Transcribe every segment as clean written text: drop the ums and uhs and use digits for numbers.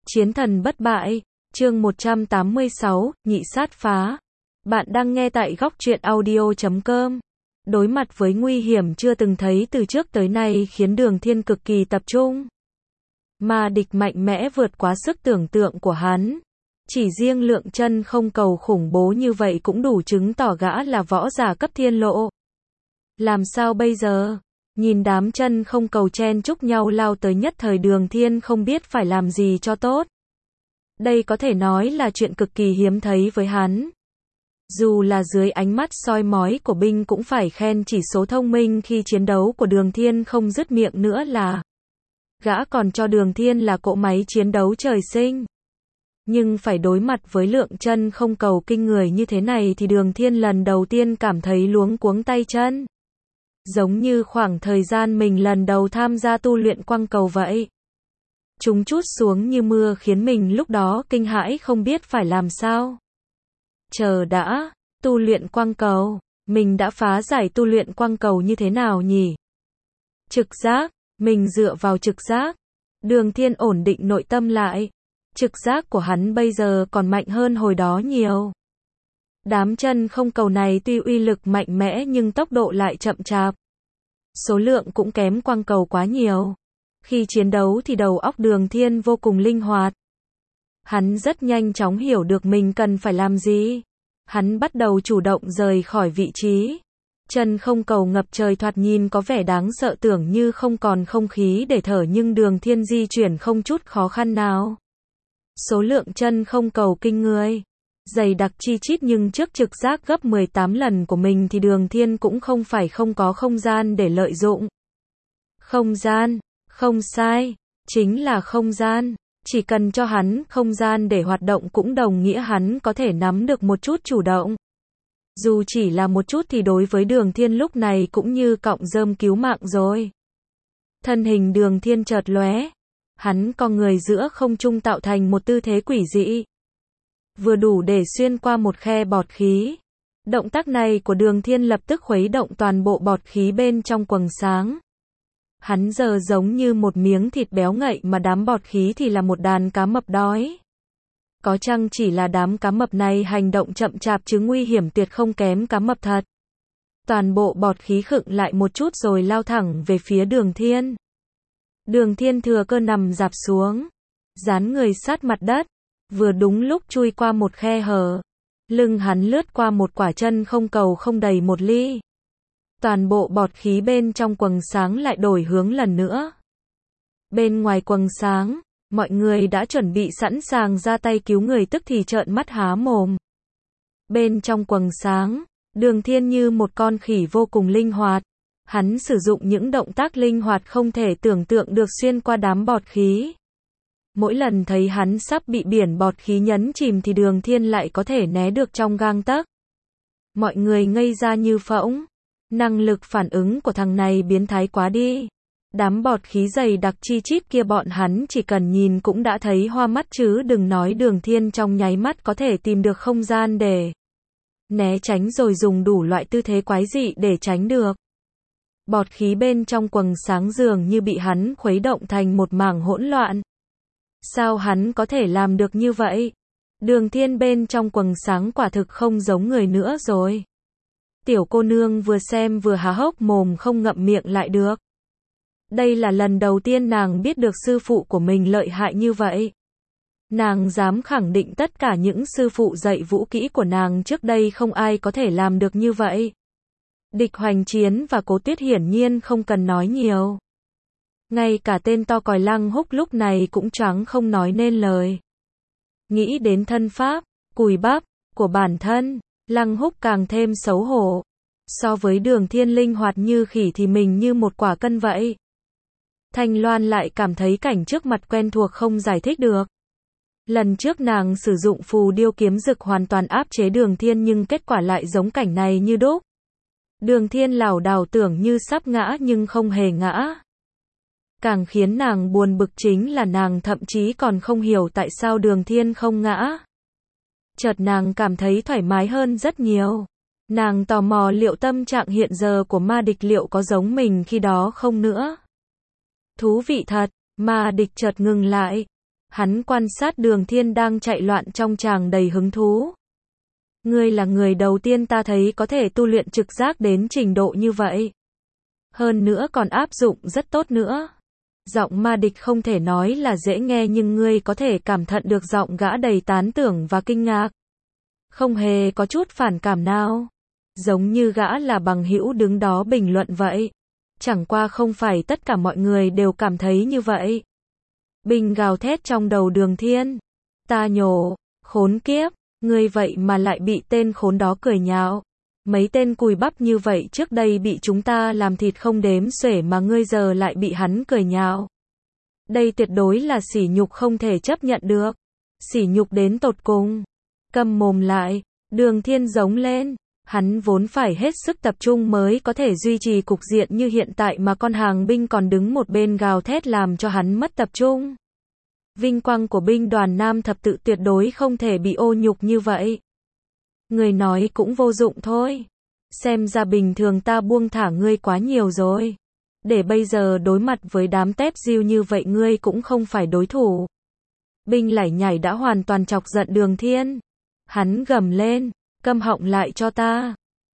Chiến thần bất bại, chương 186, nhị sát phá. Bạn đang nghe tại góc truyện audio.com. Đối mặt với nguy hiểm chưa từng thấy từ trước tới nay khiến Đường Thiên cực kỳ tập trung. Mà địch mạnh mẽ vượt quá sức tưởng tượng của hắn. Chỉ riêng lượng chân không cầu khủng bố như vậy cũng đủ chứng tỏ gã là võ giả cấp thiên lộ. Làm sao bây giờ? Nhìn đám chân không cầu chen chúc nhau lao tới nhất thời Đường Thiên không biết phải làm gì cho tốt. Đây có thể nói là chuyện cực kỳ hiếm thấy với hắn. Dù là dưới ánh mắt soi mói của binh cũng phải khen chỉ số thông minh khi chiến đấu của Đường Thiên không dứt miệng nữa là. Gã còn cho Đường Thiên là cỗ máy chiến đấu trời sinh. Nhưng phải đối mặt với lượng chân không cầu kinh người như thế này thì Đường Thiên lần đầu tiên cảm thấy luống cuống tay chân. Giống như khoảng thời gian mình lần đầu tham gia tu luyện quăng cầu vậy. Chúng trút xuống như mưa khiến mình lúc đó kinh hãi không biết phải làm sao. Chờ đã, tu luyện quăng cầu, mình đã phá giải tu luyện quăng cầu như thế nào nhỉ? Trực giác, mình dựa vào trực giác. Đường Thiên ổn định nội tâm lại. Trực giác của hắn bây giờ còn mạnh hơn hồi đó nhiều. Đám chân không cầu này tuy uy lực mạnh mẽ nhưng tốc độ lại chậm chạp. Số lượng cũng kém quăng cầu quá nhiều. Khi chiến đấu thì đầu óc Đường Thiên vô cùng linh hoạt. Hắn rất nhanh chóng hiểu được mình cần phải làm gì. Hắn bắt đầu chủ động rời khỏi vị trí. Chân không cầu ngập trời thoạt nhìn có vẻ đáng sợ tưởng như không còn không khí để thở nhưng Đường Thiên di chuyển không chút khó khăn nào. Số lượng chân không cầu kinh người. Dày đặc chi chít nhưng trước trực giác gấp 18 lần của mình thì Đường Thiên cũng không phải không có không gian để lợi dụng. Không gian, không sai, chính là không gian. Chỉ cần cho hắn không gian để hoạt động cũng đồng nghĩa hắn có thể nắm được một chút chủ động. Dù chỉ là một chút thì đối với Đường Thiên lúc này cũng như cọng rơm cứu mạng rồi. Thân hình Đường Thiên chợt lóe. Hắn co người giữa không trung tạo thành một tư thế quỷ dị. Vừa đủ để xuyên qua một khe bọt khí. Động tác này của Đường Thiên lập tức khuấy động toàn bộ bọt khí bên trong quầng sáng. Hắn giờ giống như một miếng thịt béo ngậy mà đám bọt khí thì là một đàn cá mập đói. Có chăng chỉ là đám cá mập này hành động chậm chạp chứ nguy hiểm tuyệt không kém cá mập thật. Toàn bộ bọt khí khựng lại một chút rồi lao thẳng về phía Đường Thiên. Đường Thiên thừa cơ nằm rạp xuống, dán người sát mặt đất, vừa đúng lúc chui qua một khe hở. Lưng hắn lướt qua một quả chân không cầu không đầy một ly. Toàn bộ bọt khí bên trong quầng sáng lại đổi hướng lần nữa. Bên ngoài quầng sáng, mọi người đã chuẩn bị sẵn sàng ra tay cứu người tức thì trợn mắt há mồm. Bên trong quầng sáng, Đường Thiên như một con khỉ vô cùng linh hoạt. Hắn sử dụng những động tác linh hoạt không thể tưởng tượng được xuyên qua đám bọt khí. Mỗi lần thấy hắn sắp bị biển bọt khí nhấn chìm thì Đường Thiên lại có thể né được trong gang tấc. Mọi người ngây ra như phỗng. Năng lực phản ứng của thằng này biến thái quá đi. Đám bọt khí dày đặc chi chít kia bọn hắn chỉ cần nhìn cũng đã thấy hoa mắt chứ đừng nói Đường Thiên trong nháy mắt có thể tìm được không gian để né tránh rồi dùng đủ loại tư thế quái dị để tránh được. Bọt khí bên trong quầng sáng dường như bị hắn khuấy động thành một mảng hỗn loạn. Sao hắn có thể làm được như vậy? Đường Thiên bên trong quầng sáng quả thực không giống người nữa rồi. Tiểu cô nương vừa xem vừa há hốc mồm không ngậm miệng lại được. Đây là lần đầu tiên nàng biết được sư phụ của mình lợi hại như vậy. Nàng dám khẳng định tất cả những sư phụ dạy vũ kỹ của nàng trước đây không ai có thể làm được như vậy. Địch Hoành Chiến và Cố Tuyết hiển nhiên không cần nói nhiều. Ngay cả tên to còi Lăng Húc lúc này cũng choáng không nói nên lời. Nghĩ đến thân pháp, cùi bắp của bản thân, Lăng Húc càng thêm xấu hổ. So với Đường Thiên linh hoạt như khỉ thì mình như một quả cân vậy. Thanh Loan lại cảm thấy cảnh trước mặt quen thuộc không giải thích được. Lần trước nàng sử dụng phù điêu kiếm dực hoàn toàn áp chế Đường Thiên nhưng kết quả lại giống cảnh này như đúc. Đường Thiên lảo đảo tưởng như sắp ngã nhưng không hề ngã. Càng khiến nàng buồn bực chính là nàng thậm chí còn không hiểu tại sao Đường Thiên không ngã. Chợt nàng cảm thấy thoải mái hơn rất nhiều. Nàng tò mò liệu tâm trạng hiện giờ của ma địch liệu có giống mình khi đó không nữa. Thú vị thật, ma địch chợt ngừng lại. Hắn quan sát Đường Thiên đang chạy loạn trong tràng đầy hứng thú. Ngươi là người đầu tiên ta thấy có thể tu luyện trực giác đến trình độ như vậy. Hơn nữa còn áp dụng rất tốt nữa. Giọng Ma Địch không thể nói là dễ nghe nhưng ngươi có thể cảm thận được giọng gã đầy tán tưởng và kinh ngạc. Không hề có chút phản cảm nào. Giống như gã là bằng hữu đứng đó bình luận vậy. Chẳng qua không phải tất cả mọi người đều cảm thấy như vậy. Bình gào thét trong đầu Đường Thiên. Ta nhổ, khốn kiếp, ngươi vậy mà lại bị tên khốn đó cười nhạo. Mấy tên cùi bắp như vậy trước đây bị chúng ta làm thịt không đếm xuể mà ngươi giờ lại bị hắn cười nhạo. Đây tuyệt đối là sỉ nhục không thể chấp nhận được. Sỉ nhục đến tột cùng. Câm mồm lại, Đường Thiên giống lên. Hắn vốn phải hết sức tập trung mới có thể duy trì cục diện như hiện tại mà con hàng binh còn đứng một bên gào thét làm cho hắn mất tập trung. Vinh quang của binh đoàn Nam Thập Tự tuyệt đối không thể bị ô nhục như vậy. Người nói cũng vô dụng thôi. Xem ra bình thường ta buông thả ngươi quá nhiều rồi. Để bây giờ đối mặt với đám tép diêu như vậy ngươi cũng không phải đối thủ. Binh lải nhải đã hoàn toàn chọc giận Đường Thiên. Hắn gầm lên, câm họng lại cho ta.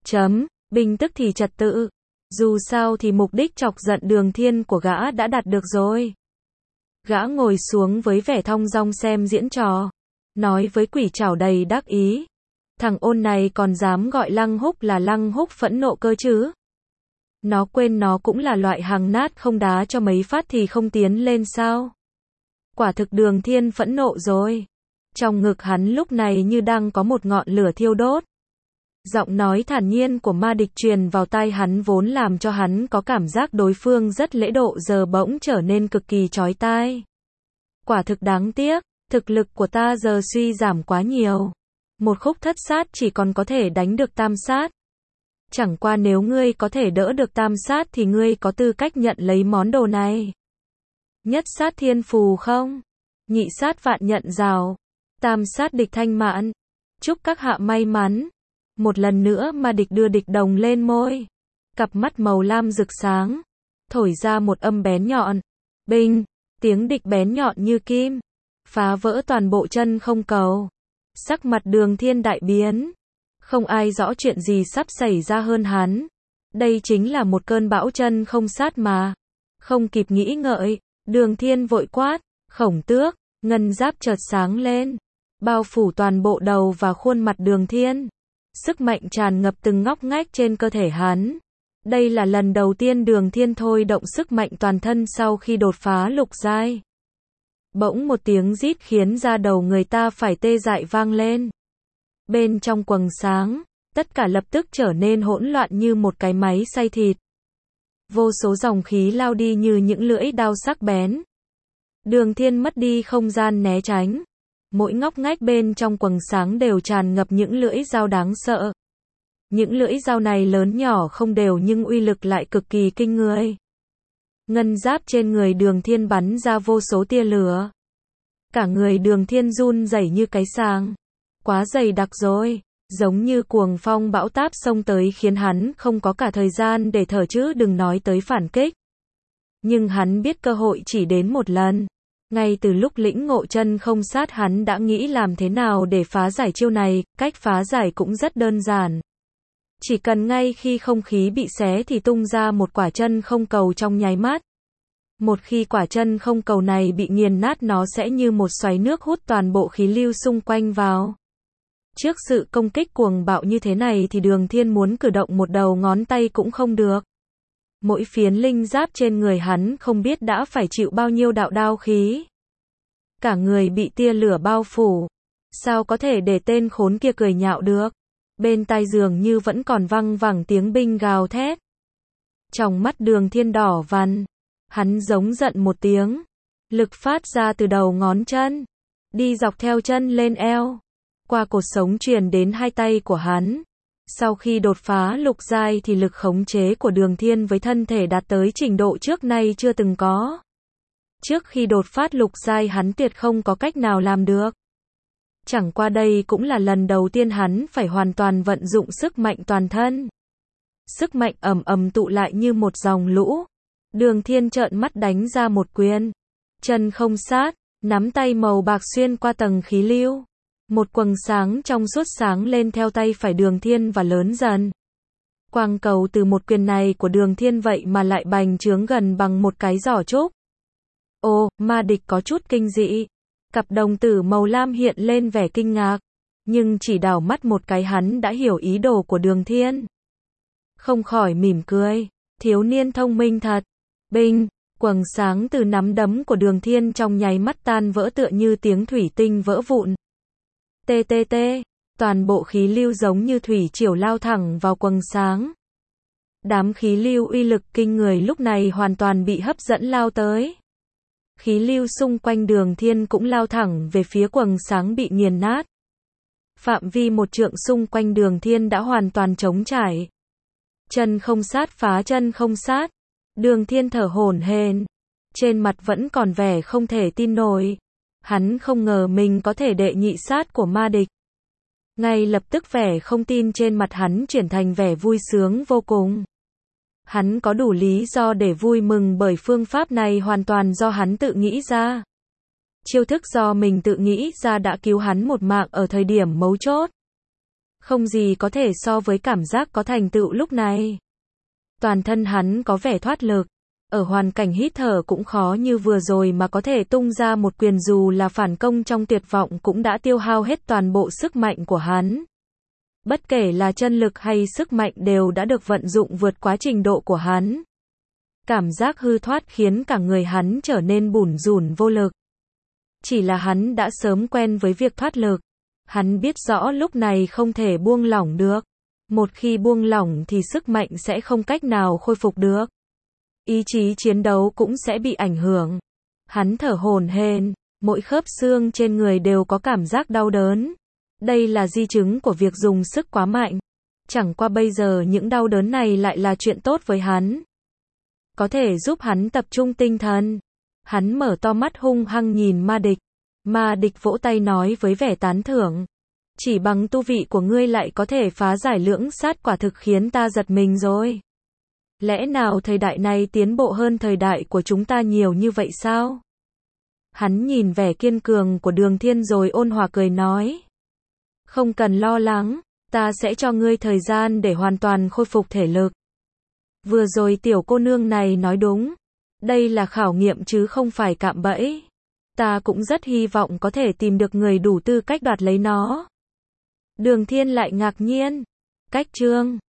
Binh tức thì trật tự. Dù sao thì mục đích chọc giận Đường Thiên của gã đã đạt được rồi. Gã ngồi xuống với vẻ thong dong xem diễn trò. Nói với Quỷ Trảo đầy đắc ý. Thằng ôn này còn dám gọi Lăng Húc là Lăng Húc phẫn nộ cơ chứ. Nó quên nó cũng là loại hàng nát không đá cho mấy phát thì không tiến lên sao. Quả thực Đường Thiên phẫn nộ rồi. Trong ngực hắn lúc này như đang có một ngọn lửa thiêu đốt. Giọng nói thản nhiên của Ma Địch truyền vào tai hắn vốn làm cho hắn có cảm giác đối phương rất lễ độ giờ bỗng trở nên cực kỳ chói tai. Quả thực đáng tiếc, thực lực của ta giờ suy giảm quá nhiều. Một khúc thất sát chỉ còn có thể đánh được tam sát. Chẳng qua nếu ngươi có thể đỡ được tam sát thì ngươi có tư cách nhận lấy món đồ này. Nhất sát thiên phù không? Nhị sát vạn nhận rào. Tam sát địch thanh mạn. Chúc các hạ may mắn. Một lần nữa Ma Địch đưa địch đồng lên môi. Cặp mắt màu lam rực sáng. Thổi ra một âm bén nhọn. Binh. Tiếng địch bén nhọn như kim. Phá vỡ toàn bộ chân không cầu. Sắc mặt Đường Thiên đại biến. Không ai rõ chuyện gì sắp xảy ra hơn hắn. Đây chính là một cơn bão chân không sát mà. Không kịp nghĩ ngợi, Đường Thiên vội quát, Khổng Tước, ngân giáp chợt sáng lên. Bao phủ toàn bộ đầu và khuôn mặt Đường Thiên. Sức mạnh tràn ngập từng ngóc ngách trên cơ thể hắn. Đây là lần đầu tiên Đường Thiên thôi động sức mạnh toàn thân sau khi đột phá lục giai. Bỗng một tiếng rít khiến da đầu người ta phải tê dại vang lên. Bên trong quầng sáng, tất cả lập tức trở nên hỗn loạn như một cái máy xay thịt. Vô số dòng khí lao đi như những lưỡi đao sắc bén. Đường Thiên mất đi không gian né tránh. Mỗi ngóc ngách bên trong quầng sáng đều tràn ngập những lưỡi dao đáng sợ. Những lưỡi dao này lớn nhỏ không đều nhưng uy lực lại cực kỳ kinh người. Ngân giáp trên người Đường Thiên bắn ra vô số tia lửa. Cả người Đường Thiên run rẩy như cái sàng. Quá dày đặc rồi, giống như cuồng phong bão táp xông tới khiến hắn không có cả thời gian để thở chứ đừng nói tới phản kích. Nhưng hắn biết cơ hội chỉ đến một lần. Ngay từ lúc lĩnh ngộ chân không sát hắn đã nghĩ làm thế nào để phá giải chiêu này, cách phá giải cũng rất đơn giản. Chỉ cần ngay khi không khí bị xé thì tung ra một quả chân không cầu trong nháy mắt. Một khi quả chân không cầu này bị nghiền nát nó sẽ như một xoáy nước hút toàn bộ khí lưu xung quanh vào. Trước sự công kích cuồng bạo như thế này thì Đường Thiên muốn cử động một đầu ngón tay cũng không được. Mỗi phiến linh giáp trên người hắn không biết đã phải chịu bao nhiêu đạo đao khí. Cả người bị tia lửa bao phủ. Sao có thể để tên khốn kia cười nhạo được? Bên tai dường như vẫn còn văng vẳng tiếng binh gào thét. Trong mắt Đường Thiên đỏ vằn. Hắn giống giận một tiếng. Lực phát ra từ đầu ngón chân. Đi dọc theo chân lên eo. Qua cột sống truyền đến hai tay của hắn. Sau khi đột phá lục giai thì lực khống chế của Đường Thiên với thân thể đạt tới trình độ trước nay chưa từng có. Trước khi đột phát lục giai hắn tuyệt không có cách nào làm được. Chẳng qua đây cũng là lần đầu tiên hắn phải hoàn toàn vận dụng sức mạnh toàn thân. Sức mạnh ầm ầm tụ lại như một dòng lũ. Đường Thiên trợn mắt đánh ra một quyền. Chân không sát, Nắm tay màu bạc xuyên qua tầng khí lưu. Một quầng sáng trong suốt sáng lên theo tay phải Đường Thiên và lớn dần. Quang cầu từ một quyền này của Đường Thiên vậy mà lại bành trướng gần bằng một cái giỏ trúc. Ồ, Ma Địch có chút kinh dị. Cặp đồng tử màu lam hiện lên vẻ kinh ngạc. Nhưng chỉ đảo mắt một cái hắn đã hiểu ý đồ của Đường Thiên. Không khỏi mỉm cười. Thiếu niên thông minh thật. Binh, quầng sáng từ nắm đấm của Đường Thiên trong nháy mắt tan vỡ tựa như tiếng thủy tinh vỡ vụn. Tê tê tê, toàn bộ khí lưu giống như thủy triều lao thẳng vào quầng sáng. Đám khí lưu uy lực kinh người lúc này hoàn toàn bị hấp dẫn lao tới. Khí lưu xung quanh Đường Thiên cũng lao thẳng về phía quầng sáng bị nghiền nát. Phạm vi một trượng xung quanh Đường Thiên đã hoàn toàn trống trải. Chân không sát phá chân không sát. Đường Thiên thở hổn hển, trên mặt vẫn còn vẻ không thể tin nổi. Hắn không ngờ mình có thể đệ nhị sát của Ma Địch. Ngay lập tức vẻ không tin trên mặt hắn chuyển thành vẻ vui sướng vô cùng. Hắn có đủ lý do để vui mừng bởi phương pháp này hoàn toàn do hắn tự nghĩ ra. Chiêu thức do mình tự nghĩ ra đã cứu hắn một mạng ở thời điểm mấu chốt. Không gì có thể so với cảm giác có thành tựu lúc này. Toàn thân hắn có vẻ thoát lực. Ở hoàn cảnh hít thở cũng khó như vừa rồi mà có thể tung ra một quyền dù là phản công trong tuyệt vọng cũng đã tiêu hao hết toàn bộ sức mạnh của hắn. Bất kể là chân lực hay sức mạnh đều đã được vận dụng vượt quá trình độ của hắn. Cảm giác hư thoát khiến cả người hắn trở nên bủn rủn vô lực. Chỉ là hắn đã sớm quen với việc thoát lực. Hắn biết rõ lúc này không thể buông lỏng được. Một khi buông lỏng thì sức mạnh sẽ không cách nào khôi phục được. Ý chí chiến đấu cũng sẽ bị ảnh hưởng. Hắn thở hổn hển, mỗi khớp xương trên người đều có cảm giác đau đớn. Đây là di chứng của việc dùng sức quá mạnh. Chẳng qua bây giờ những đau đớn này lại là chuyện tốt với hắn. Có thể giúp hắn tập trung tinh thần. Hắn mở to mắt hung hăng nhìn Ma Địch. Ma Địch vỗ tay nói với vẻ tán thưởng. Chỉ bằng tu vị của ngươi lại có thể phá giải lưỡng sát, quả thực khiến ta giật mình rồi. Lẽ nào thời đại này tiến bộ hơn thời đại của chúng ta nhiều như vậy sao? Hắn nhìn vẻ kiên cường của Đường Thiên rồi ôn hòa cười nói. Không cần lo lắng, ta sẽ cho ngươi thời gian để hoàn toàn khôi phục thể lực. Vừa rồi tiểu cô nương này nói đúng. Đây là khảo nghiệm chứ không phải cạm bẫy. Ta cũng rất hy vọng có thể tìm được người đủ tư cách đoạt lấy nó. Đường Thiên lại ngạc nhiên. Cách chương